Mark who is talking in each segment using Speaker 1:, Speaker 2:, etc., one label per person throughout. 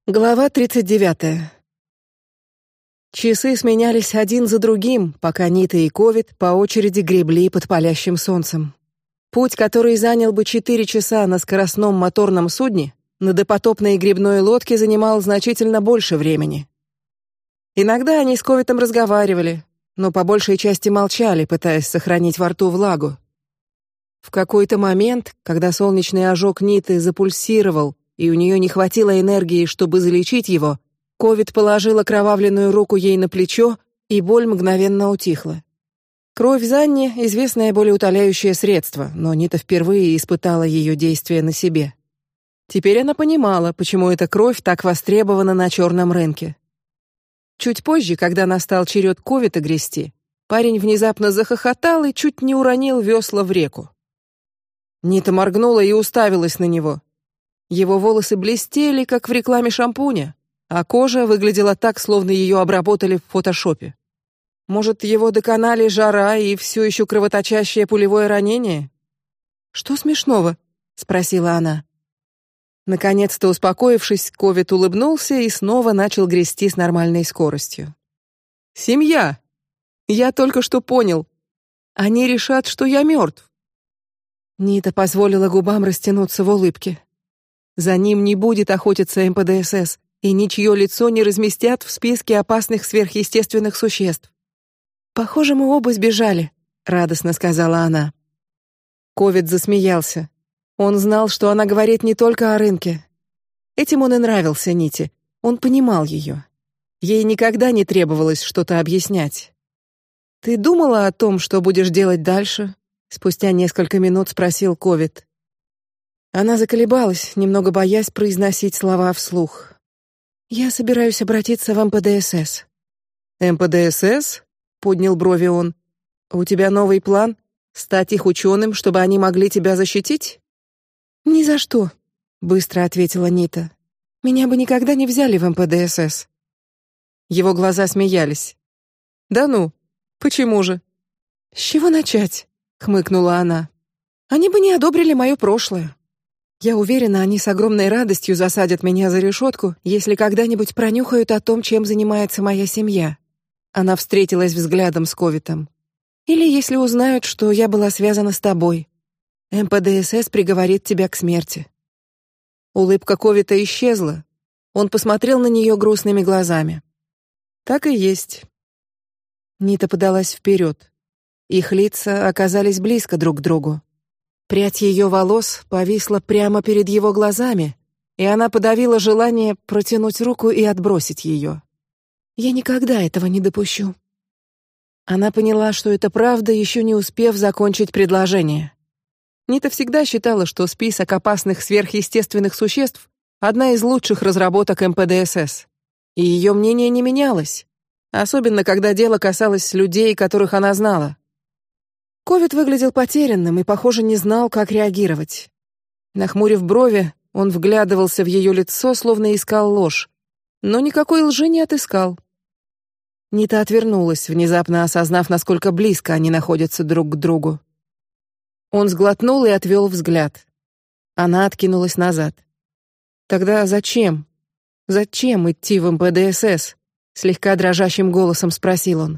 Speaker 1: Глава 39. Часы сменялись один за другим, пока Нита и Ковид по очереди гребли под палящим солнцем. Путь, который занял бы 4 часа на скоростном моторном судне, на допотопной гребной лодке занимал значительно больше времени. Иногда они с Ковидом разговаривали, но по большей части молчали, пытаясь сохранить во рту влагу. В какой-то момент, когда солнечный ожог Ниты запульсировал, и у нее не хватило энергии, чтобы залечить его, Ковид положил окровавленную руку ей на плечо, и боль мгновенно утихла. Кровь Занни — известное болеутоляющее средство, но Нита впервые испытала ее действие на себе. Теперь она понимала, почему эта кровь так востребована на черном рынке. Чуть позже, когда настал черед Ковида грести, парень внезапно захохотал и чуть не уронил весла в реку. Нита моргнула и уставилась на него. Его волосы блестели, как в рекламе шампуня, а кожа выглядела так, словно ее обработали в фотошопе. Может, его доконали жара и все еще кровоточащее пулевое ранение? Что смешного? спросила она. Наконец-то успокоившись, Ковид улыбнулся и снова начал грести с нормальной скоростью. Семья. Я только что понял. Они решат, что я мертв. Нита позволила губам растянуться в улыбке. За ним не будет охотиться МПДСС, и ничье лицо не разместят в списке опасных сверхъестественных существ. Похоже, мы оба сбежали, радостно сказала она. Ковид засмеялся. Он знал, что она говорит не только о рынке. Этим он и нравился Ните. Он понимал ее. Ей никогда не требовалось что-то объяснять. Ты думала о том, что будешь делать дальше? Спустя несколько минут спросил Ковид. Она заколебалась, немного боясь произносить слова вслух. Я собираюсь обратиться в МПДСС. МПДСС? Поднял брови он. У тебя новый план? Стать их ученым, чтобы они могли тебя защитить? Ни за что, быстро ответила Нита. Меня бы никогда не взяли в МПДСС. Его глаза смеялись. Да ну, почему же? С чего начать? Хмыкнула она. Они бы не одобрили мое прошлое. Я уверена, они с огромной радостью засадят меня за решетку, если когда-нибудь пронюхают о том, чем занимается моя семья. Она встретилась взглядом с Ковитом. Или если узнают, что я была связана с тобой. МПДСС приговорит тебя к смерти. Улыбка Ковита исчезла. Он посмотрел на нее грустными глазами. Так и есть. Нита подалась вперед. Их лица оказались близко друг к другу. Прядь ее волос повисла прямо перед его глазами, и она подавила желание протянуть руку и отбросить ее. Я никогда этого не допущу. Она поняла, что это правда, еще не успев закончить предложение. Нита всегда считала, что список опасных сверхъестественных существ — одна из лучших разработок МПДСС, и ее мнение не менялось, особенно когда дело касалось людей, которых она знала. Ковид выглядел потерянным и, похоже, не знал, как реагировать. Нахмурив брови, он вглядывался в ее лицо, словно искал ложь, но никакой лжи не отыскал. Нита отвернулась, внезапно осознав, насколько близко они находятся друг к другу. Он сглотнул и отвел взгляд. Она откинулась назад. Тогда зачем? Зачем идти в МПДСС? Слегка дрожащим голосом спросил он.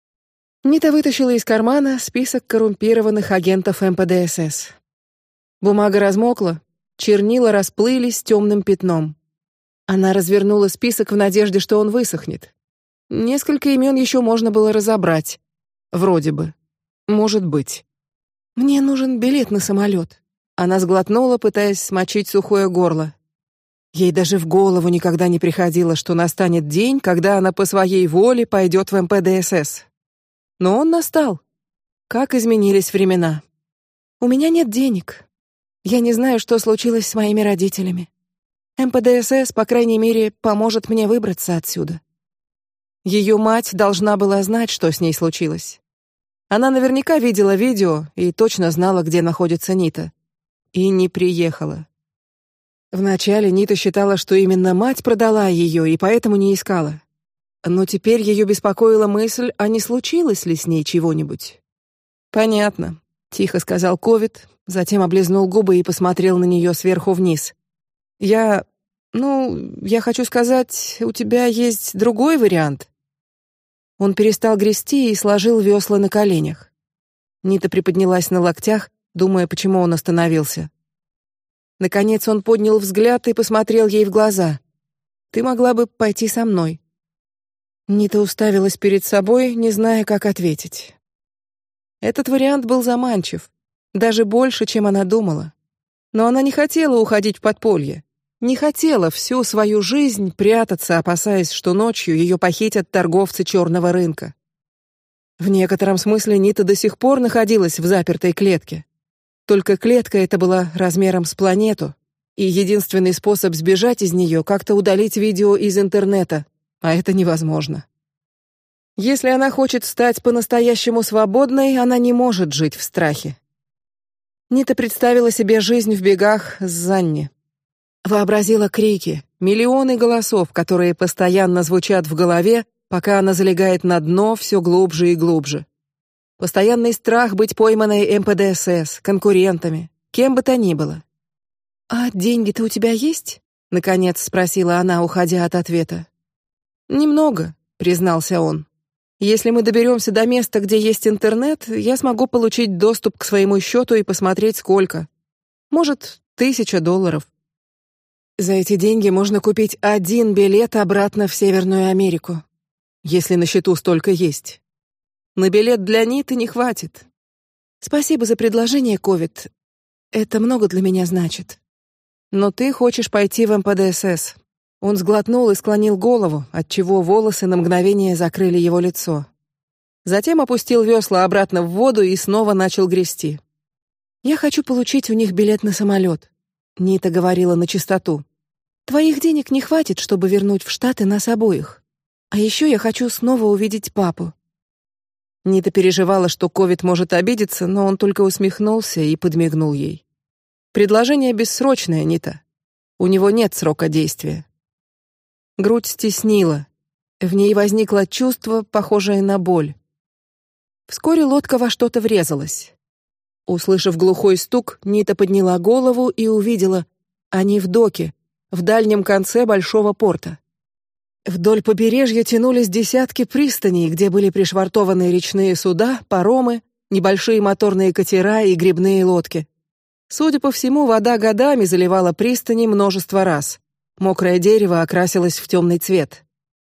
Speaker 1: Нита вытащила из кармана список коррумпированных агентов МПДСС. Бумага размокла, чернила расплылись темным пятном. Она развернула список в надежде, что он высохнет. Несколько имен еще можно было разобрать. Вроде бы. Может быть. Мне нужен билет на самолет. Она сглотнула, пытаясь смочить сухое горло. Ей даже в голову никогда не приходило, что настанет день, когда она по своей воле пойдет в МПДСС. Но он настал. Как изменились времена. У меня нет денег. Я не знаю, что случилось с моими родителями. МПДСС, по крайней мере, поможет мне выбраться отсюда. Ее мать должна была знать, что с ней случилось. Она наверняка видела видео и точно знала, где находится Нита. И не приехала. Вначале Нита считала, что именно мать продала ее и поэтому не искала. Но теперь ее беспокоила мысль, а не случилось ли с ней чего-нибудь. Понятно, тихо сказал Ковид, затем облизнул губы и посмотрел на нее сверху вниз. Я Я хочу сказать, у тебя есть другой вариант. Он перестал грести и сложил весла на коленях. Нита приподнялась на локтях, думая, почему он остановился. Наконец он поднял взгляд и посмотрел ей в глаза. Ты могла бы пойти со мной. Нита уставилась перед собой, не зная, как ответить. Этот вариант был заманчив, даже больше, чем она думала. Но она не хотела уходить в подполье, не хотела всю свою жизнь прятаться, опасаясь, что ночью ее похитят торговцы черного рынка. В некотором смысле Нита до сих пор находилась в запертой клетке. Только клетка эта была размером с планету, и единственный способ сбежать из нее — как-то удалить видео из интернета, а это невозможно. Если она хочет стать по-настоящему свободной, она не может жить в страхе. Нита представила себе жизнь в бегах с Занни. Вообразила крики, миллионы голосов, которые постоянно звучат в голове, пока она залегает на дно все глубже и глубже. Постоянный страх быть пойманной МПДСС, конкурентами, кем бы то ни было. «А деньги-то у тебя есть?» — наконец спросила она, уходя от ответа. «Немного», — признался он. «Если мы доберемся до места, где есть интернет, я смогу получить доступ к своему счету и посмотреть, сколько. Может, $1000. За эти деньги можно купить 1 билет обратно в Северную Америку, если на счету столько есть. На билет для Ниты не хватит. Спасибо за предложение, Ковид. Это много для меня значит. Но ты хочешь пойти в МПДСС». Он сглотнул и склонил голову, отчего волосы на мгновение закрыли его лицо. Затем опустил весла обратно в воду и снова начал грести. «Я хочу получить у них билет на самолет», — Нита говорила начистоту. «Твоих денег не хватит, чтобы вернуть в Штаты нас обоих. А еще я хочу снова увидеть папу». Нита переживала, что Ковид может обидеться, но он только усмехнулся и подмигнул ей. «Предложение бессрочное, Нита. У него нет срока действия». Грудь стеснила. В ней возникло чувство, похожее на боль. Вскоре лодка во что-то врезалась. Услышав глухой стук, Нита подняла голову и увидела: они в доке, в дальнем конце большого порта. Вдоль побережья тянулись десятки пристаней, где были пришвартованы речные суда, паромы, небольшие моторные катера и гребные лодки. Судя по всему, вода годами заливала пристани множество раз. Мокрое дерево окрасилось в темный цвет.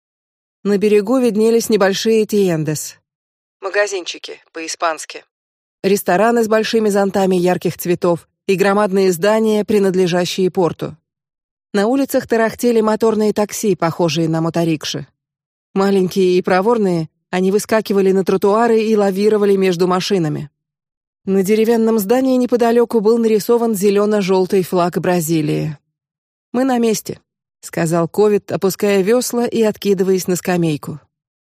Speaker 1: На берегу виднелись небольшие тиендес, магазинчики по-испански, рестораны с большими зонтами ярких цветов и громадные здания, принадлежащие порту. На улицах тарахтели моторные такси, похожие на моторикши. Маленькие и проворные, они выскакивали на тротуары и лавировали между машинами. На деревянном здании неподалеку был нарисован зелено-желтый флаг Бразилии. «Мы на месте», — сказал Ковид, опуская весла и откидываясь на скамейку.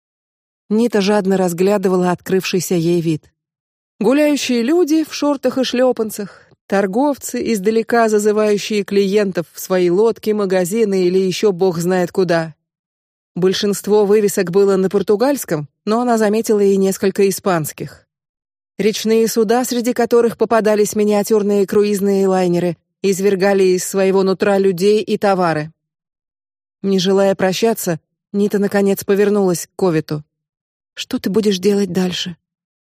Speaker 1: Нита жадно разглядывала открывшийся ей вид. Гуляющие люди в шортах и шлепанцах, торговцы, издалека зазывающие клиентов в свои лодки, магазины или еще бог знает куда. Большинство вывесок было на португальском, но она заметила и несколько испанских. Речные суда, среди которых попадались миниатюрные круизные лайнеры, извергали из своего нутра людей и товары. Не желая прощаться, Нита наконец повернулась к Ковиту. «Что ты будешь делать дальше?»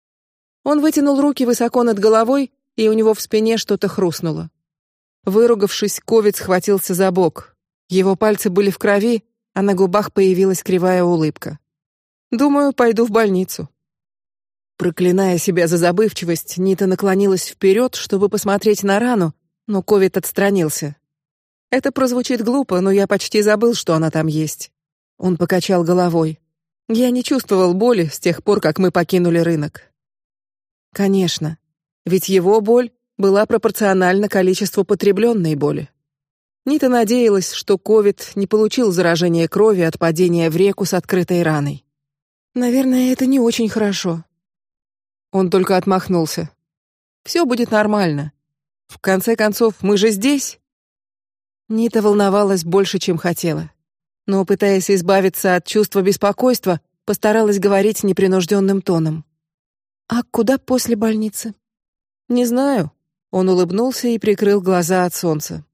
Speaker 1: Он вытянул руки высоко над головой, и у него в спине что-то хрустнуло. Выругавшись, Ковит схватился за бок. Его пальцы были в крови, а на губах появилась кривая улыбка. «Думаю, пойду в больницу». Проклиная себя за забывчивость, Нита наклонилась вперед, чтобы посмотреть на рану, но Ковид отстранился. «Это прозвучит глупо, но я почти забыл, что она там есть». Он покачал головой. «Я не чувствовал боли с тех пор, как мы покинули рынок». Конечно, ведь его боль была пропорциональна количеству потребленной боли. Нита надеялась, что Ковид не получил заражения крови от падения в реку с открытой раной. «Наверное, это не очень хорошо». Он только отмахнулся. «Все будет нормально. В конце концов, мы же здесь». Нита волновалась больше, чем хотела, но, пытаясь избавиться от чувства беспокойства, постаралась говорить непринужденным тоном. «А куда после больницы?» «Не знаю». Он улыбнулся и прикрыл глаза от солнца.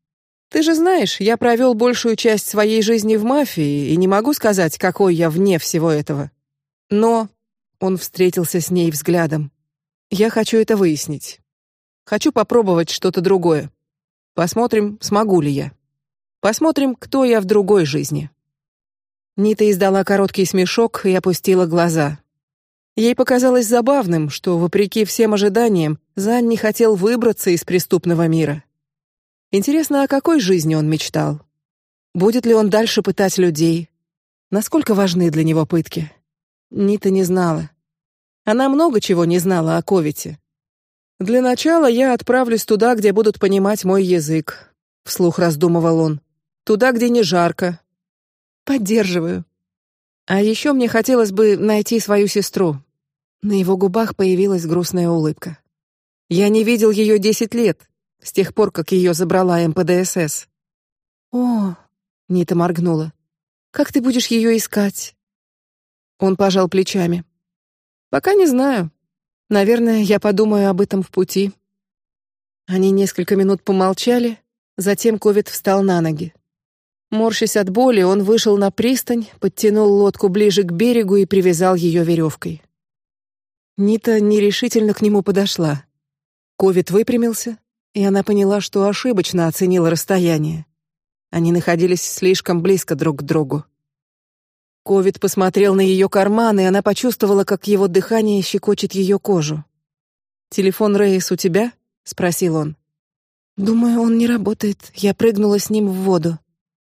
Speaker 1: Ты же знаешь, я провел большую часть своей жизни в мафии и не могу сказать, какой я вне всего этого. Но он встретился с ней взглядом. Я хочу это выяснить. Хочу попробовать что-то другое. Посмотрим, смогу ли я. Посмотрим, кто я в другой жизни. Нита издала короткий смешок и опустила глаза. Ей показалось забавным, что, вопреки всем ожиданиям, Зан не хотел выбраться из преступного мира. Интересно, о какой жизни он мечтал? Будет ли он дальше пытать людей? Насколько важны для него пытки? Нита не знала. Она много чего не знала о Ковите. Для начала я отправлюсь туда, где будут понимать мой язык, вслух раздумывал он. Туда, где не жарко. Поддерживаю. А еще мне хотелось бы найти свою сестру. На его губах появилась грустная улыбка. Я не видел ее 10 лет, с тех пор, как ее забрала МПДСС. О, Нита моргнула. Как ты будешь ее искать? Он пожал плечами. Пока не знаю. Наверное, я подумаю об этом в пути. Они несколько минут помолчали, затем Ковид встал на ноги. Морщась от боли, он вышел на пристань, подтянул лодку ближе к берегу и привязал ее веревкой. Нита нерешительно к нему подошла. Ковид выпрямился, и она поняла, что ошибочно оценила расстояние. Они находились слишком близко друг к другу. Ковид посмотрел на ее карман, и она почувствовала, как его дыхание щекочет ее кожу. «Телефон Рейс у тебя?» — спросил он. «Думаю, он не работает. Я прыгнула с ним в воду».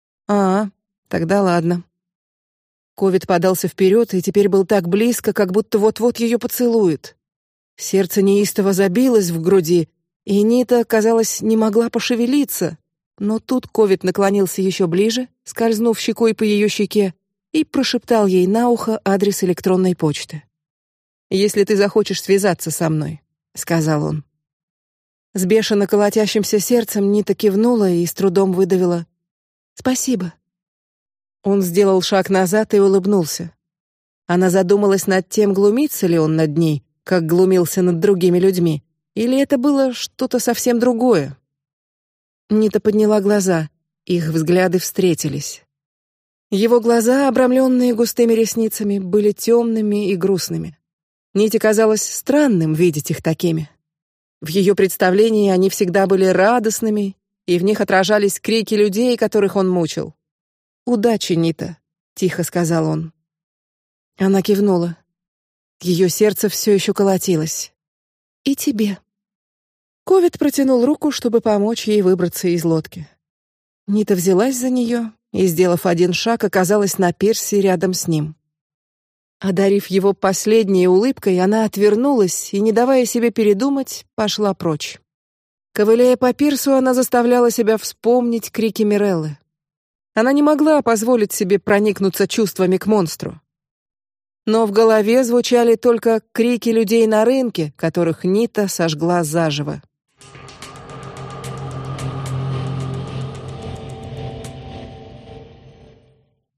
Speaker 1: Тогда ладно». Ковид подался вперед и теперь был так близко, как будто вот-вот ее поцелует. Сердце неистово забилось в груди, и Нита, казалось, не могла пошевелиться. Но тут Ковид наклонился еще ближе, скользнув щекой по ее щеке, и прошептал ей на ухо адрес электронной почты. «Если ты захочешь связаться со мной», — сказал он. С бешено колотящимся сердцем Нита кивнула и с трудом выдавила: «Спасибо». Он сделал шаг назад и улыбнулся. Она задумалась над тем, глумится ли он над ней, как глумился над другими людьми, или это было что-то совсем другое. Нита подняла глаза, их взгляды встретились. Его глаза, обрамленные густыми ресницами, были темными и грустными. Ните казалось странным видеть их такими. В ее представлении они всегда были радостными, и в них отражались крики людей, которых он мучил. «Удачи, Нита», — тихо сказал он. Она кивнула. Ее сердце все еще колотилось. «И тебе». Ковид протянул руку, чтобы помочь ей выбраться из лодки. Нита взялась за нее и, сделав один шаг, оказалась на пирсе рядом с ним. Одарив его последней улыбкой, она отвернулась и, не давая себе передумать, пошла прочь. Ковыляя по пирсу, она заставляла себя вспомнить крики Миреллы. Она не могла позволить себе проникнуться чувствами к монстру. Но в голове звучали только крики людей на рынке, которых Нита сожгла заживо.